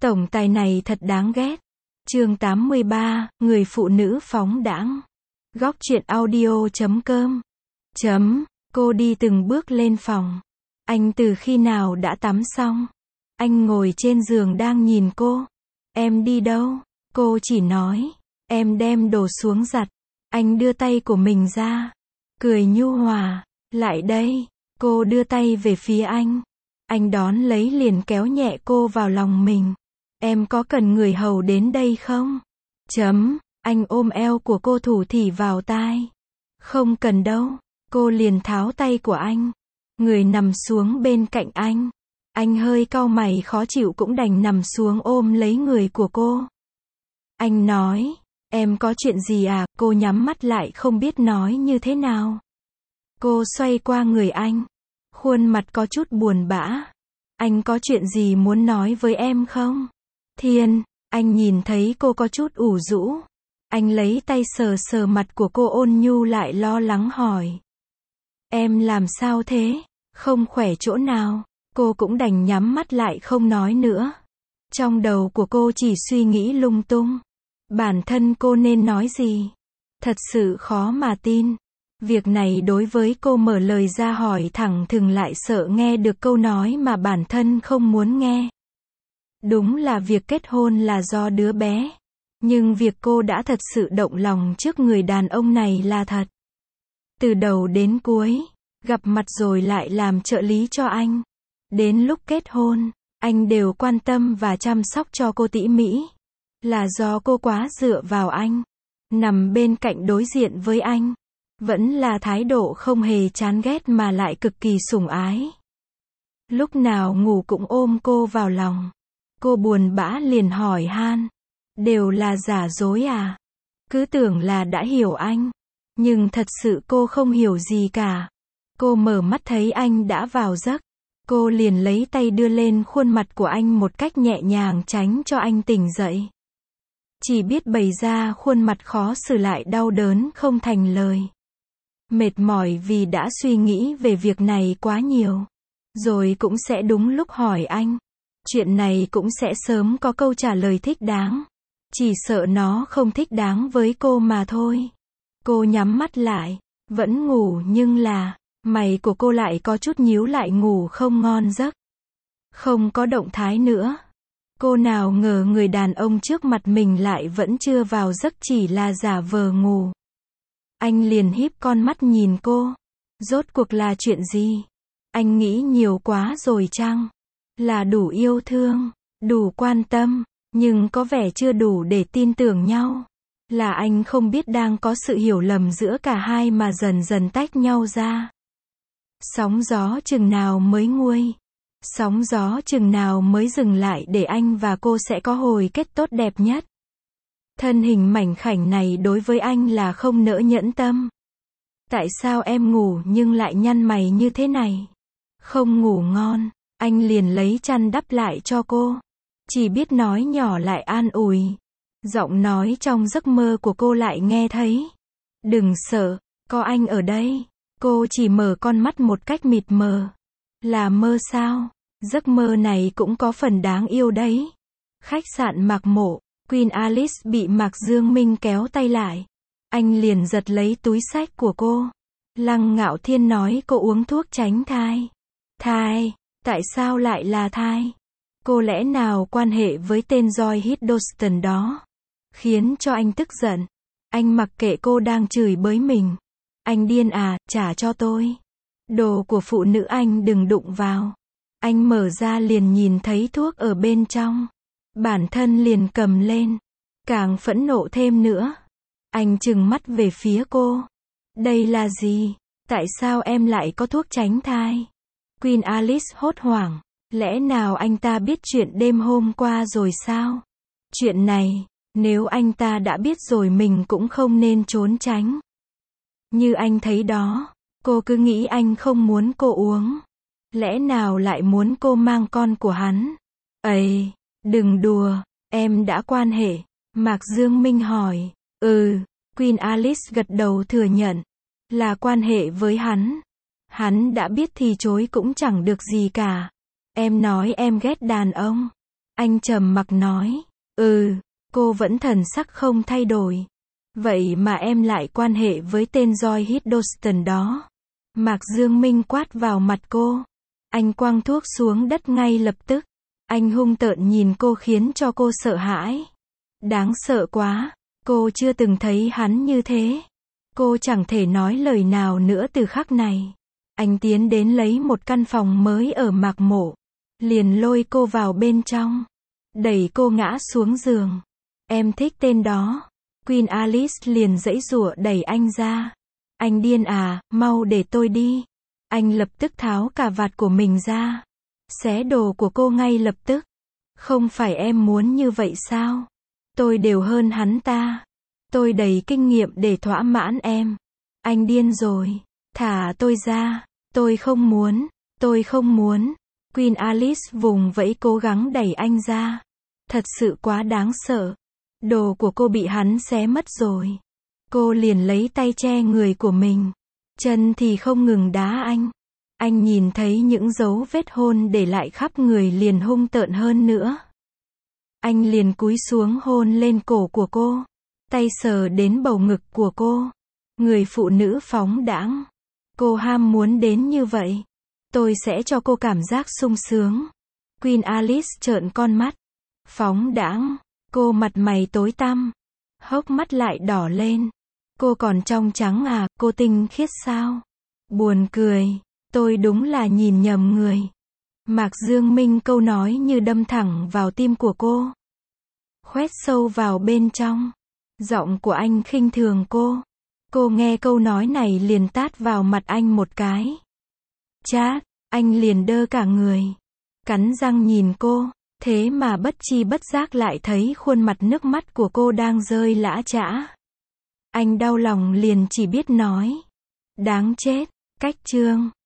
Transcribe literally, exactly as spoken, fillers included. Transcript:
Tổng tài này thật đáng ghét. Chương tám mươi ba, người phụ nữ phóng đãng. Góc truyện audio chấm com. Chấm, cô đi từng bước lên phòng. Anh từ khi nào đã tắm xong? Anh ngồi trên giường đang nhìn cô. Em đi đâu? Cô chỉ nói, em đem đồ xuống giặt. Anh đưa tay của mình ra, cười nhu hòa, lại đây. Cô đưa tay về phía anh. Anh đón lấy liền kéo nhẹ cô vào lòng mình. Em có cần người hầu đến đây không? Chấm, anh ôm eo của cô thủ thỉ vào tai. Không cần đâu. Cô liền tháo tay của anh. Người nằm xuống bên cạnh anh. Anh hơi cau mày khó chịu cũng đành nằm xuống ôm lấy người của cô. Anh nói, em có chuyện gì à? Cô nhắm mắt lại không biết nói như thế nào. Cô xoay qua người anh. Khuôn mặt có chút buồn bã. Anh có chuyện gì muốn nói với em không? Thiên, anh nhìn thấy cô có chút ủ rũ. Anh lấy tay sờ sờ mặt của cô ôn nhu lại lo lắng hỏi. Em làm sao thế? Không khỏe chỗ nào? Cô cũng đành nhắm mắt lại không nói nữa. Trong đầu của cô chỉ suy nghĩ lung tung. Bản thân cô nên nói gì? Thật sự khó mà tin. Việc này đối với cô mở lời ra hỏi thẳng thừng lại sợ nghe được câu nói mà bản thân không muốn nghe. Đúng là việc kết hôn là do đứa bé. Nhưng việc cô đã thật sự động lòng trước người đàn ông này là thật. Từ đầu đến cuối, gặp mặt rồi lại làm trợ lý cho anh. Đến lúc kết hôn, anh đều quan tâm và chăm sóc cho cô tỉ mỉ. Là do cô quá dựa vào anh. Nằm bên cạnh đối diện với anh. Vẫn là thái độ không hề chán ghét mà lại cực kỳ sủng ái. Lúc nào ngủ cũng ôm cô vào lòng. Cô buồn bã liền hỏi han. Đều là giả dối à? Cứ tưởng là đã hiểu anh. Nhưng thật sự cô không hiểu gì cả. Cô mở mắt thấy anh đã vào giấc. Cô liền lấy tay đưa lên khuôn mặt của anh một cách nhẹ nhàng tránh cho anh tỉnh dậy. Chỉ biết bày ra khuôn mặt khó xử lại đau đớn không thành lời. Mệt mỏi vì đã suy nghĩ về việc này quá nhiều. Rồi cũng sẽ đúng lúc hỏi anh. Chuyện này cũng sẽ sớm có câu trả lời thích đáng. Chỉ sợ nó không thích đáng với cô mà thôi. Cô nhắm mắt lại. Vẫn ngủ nhưng là, mày của cô lại có chút nhíu lại ngủ không ngon giấc. Không có động thái nữa. Cô nào ngờ người đàn ông trước mặt mình lại vẫn chưa vào giấc chỉ là giả vờ ngủ. Anh liền híp con mắt nhìn cô. Rốt cuộc là chuyện gì? Anh nghĩ nhiều quá rồi chăng? Là đủ yêu thương, đủ quan tâm, nhưng có vẻ chưa đủ để tin tưởng nhau. Là anh không biết đang có sự hiểu lầm giữa cả hai mà dần dần tách nhau ra. Sóng gió chừng nào mới nguôi? Sóng gió chừng nào mới dừng lại để anh và cô sẽ có hồi kết tốt đẹp nhất? Thân hình mảnh khảnh này đối với anh là không nỡ nhẫn tâm. Tại sao em ngủ nhưng lại nhăn mày như thế này? Không ngủ ngon, anh liền lấy chăn đắp lại cho cô. Chỉ biết nói nhỏ lại an ủi. Giọng nói trong giấc mơ của cô lại nghe thấy. Đừng sợ, có anh ở đây. Cô chỉ mở con mắt một cách mịt mờ. Là mơ sao? Giấc mơ này cũng có phần đáng yêu đấy. Khách sạn Mạc Mộ, Queen Alice bị Mạc Dương Minh kéo tay lại. Anh liền giật lấy túi xách của cô. Lăng Ngạo Thiên nói cô uống thuốc tránh thai. Thai? Tại sao lại là thai? Cô lẽ nào quan hệ với tên Joy Hiddleston đó? Khiến cho anh tức giận. Anh mặc kệ cô đang chửi bới mình. Anh điên à, trả cho tôi. Đồ của phụ nữ anh đừng đụng vào. Anh mở ra liền nhìn thấy thuốc ở bên trong. Bản thân liền cầm lên. Càng phẫn nộ thêm nữa. Anh trừng mắt về phía cô. Đây là gì? Tại sao em lại có thuốc tránh thai? Queen Alice hốt hoảng. Lẽ nào anh ta biết chuyện đêm hôm qua rồi sao? Chuyện này, nếu anh ta đã biết rồi mình cũng không nên trốn tránh. Như anh thấy đó, cô cứ nghĩ anh không muốn cô uống. Lẽ nào lại muốn cô mang con của hắn? Ây, đừng đùa, em đã quan hệ. Mạc Dương Minh hỏi. Ừ, Queen Alice gật đầu thừa nhận. Là quan hệ với hắn. Hắn đã biết thì chối cũng chẳng được gì cả. Em nói em ghét đàn ông. Anh trầm mặc nói. Ừ, cô vẫn thần sắc không thay đổi. Vậy mà em lại quan hệ với tên Joy Hiddleston đó. Mạc Dương Minh quát vào mặt cô. Anh quăng thuốc xuống đất ngay lập tức. Anh hung tợn nhìn cô khiến cho cô sợ hãi. Đáng sợ quá. Cô chưa từng thấy hắn như thế. Cô chẳng thể nói lời nào nữa từ khắc này. Anh tiến đến lấy một căn phòng mới ở Mạc Mộ. Liền lôi cô vào bên trong. Đẩy cô ngã xuống giường. Em thích tên đó. Queen Alice liền giãy giụa đẩy anh ra. Anh điên à, mau để tôi đi. Anh lập tức tháo cà vạt của mình ra. Xé đồ của cô ngay lập tức. Không phải em muốn như vậy sao? Tôi đều hơn hắn ta. Tôi đầy kinh nghiệm để thỏa mãn em. Anh điên rồi. Thả tôi ra. Tôi không muốn. Tôi không muốn. Queen Alice vùng vẫy cố gắng đẩy anh ra. Thật sự quá đáng sợ. Đồ của cô bị hắn xé mất rồi. Cô liền lấy tay che người của mình. Chân thì không ngừng đá anh. Anh nhìn thấy những dấu vết hôn để lại khắp người liền hung tợn hơn nữa. Anh liền cúi xuống hôn lên cổ của cô. Tay sờ đến bầu ngực của cô. Người phụ nữ phóng đãng. Cô ham muốn đến như vậy. Tôi sẽ cho cô cảm giác sung sướng. Queen Alice trợn con mắt. Phóng đãng. Cô mặt mày tối tăm. Hốc mắt lại đỏ lên. Cô còn trong trắng à, cô tinh khiết sao? Buồn cười. Tôi đúng là nhìn nhầm người. Mạc Dương Minh câu nói như đâm thẳng vào tim của cô. Khoét sâu vào bên trong. Giọng của anh khinh thường cô. Cô nghe câu nói này liền tát vào mặt anh một cái. Chát, anh liền đơ cả người. Cắn răng nhìn cô. Thế mà bất chi bất giác lại thấy khuôn mặt nước mắt của cô đang rơi lã chã. Anh đau lòng liền chỉ biết nói. Đáng chết. Cách chương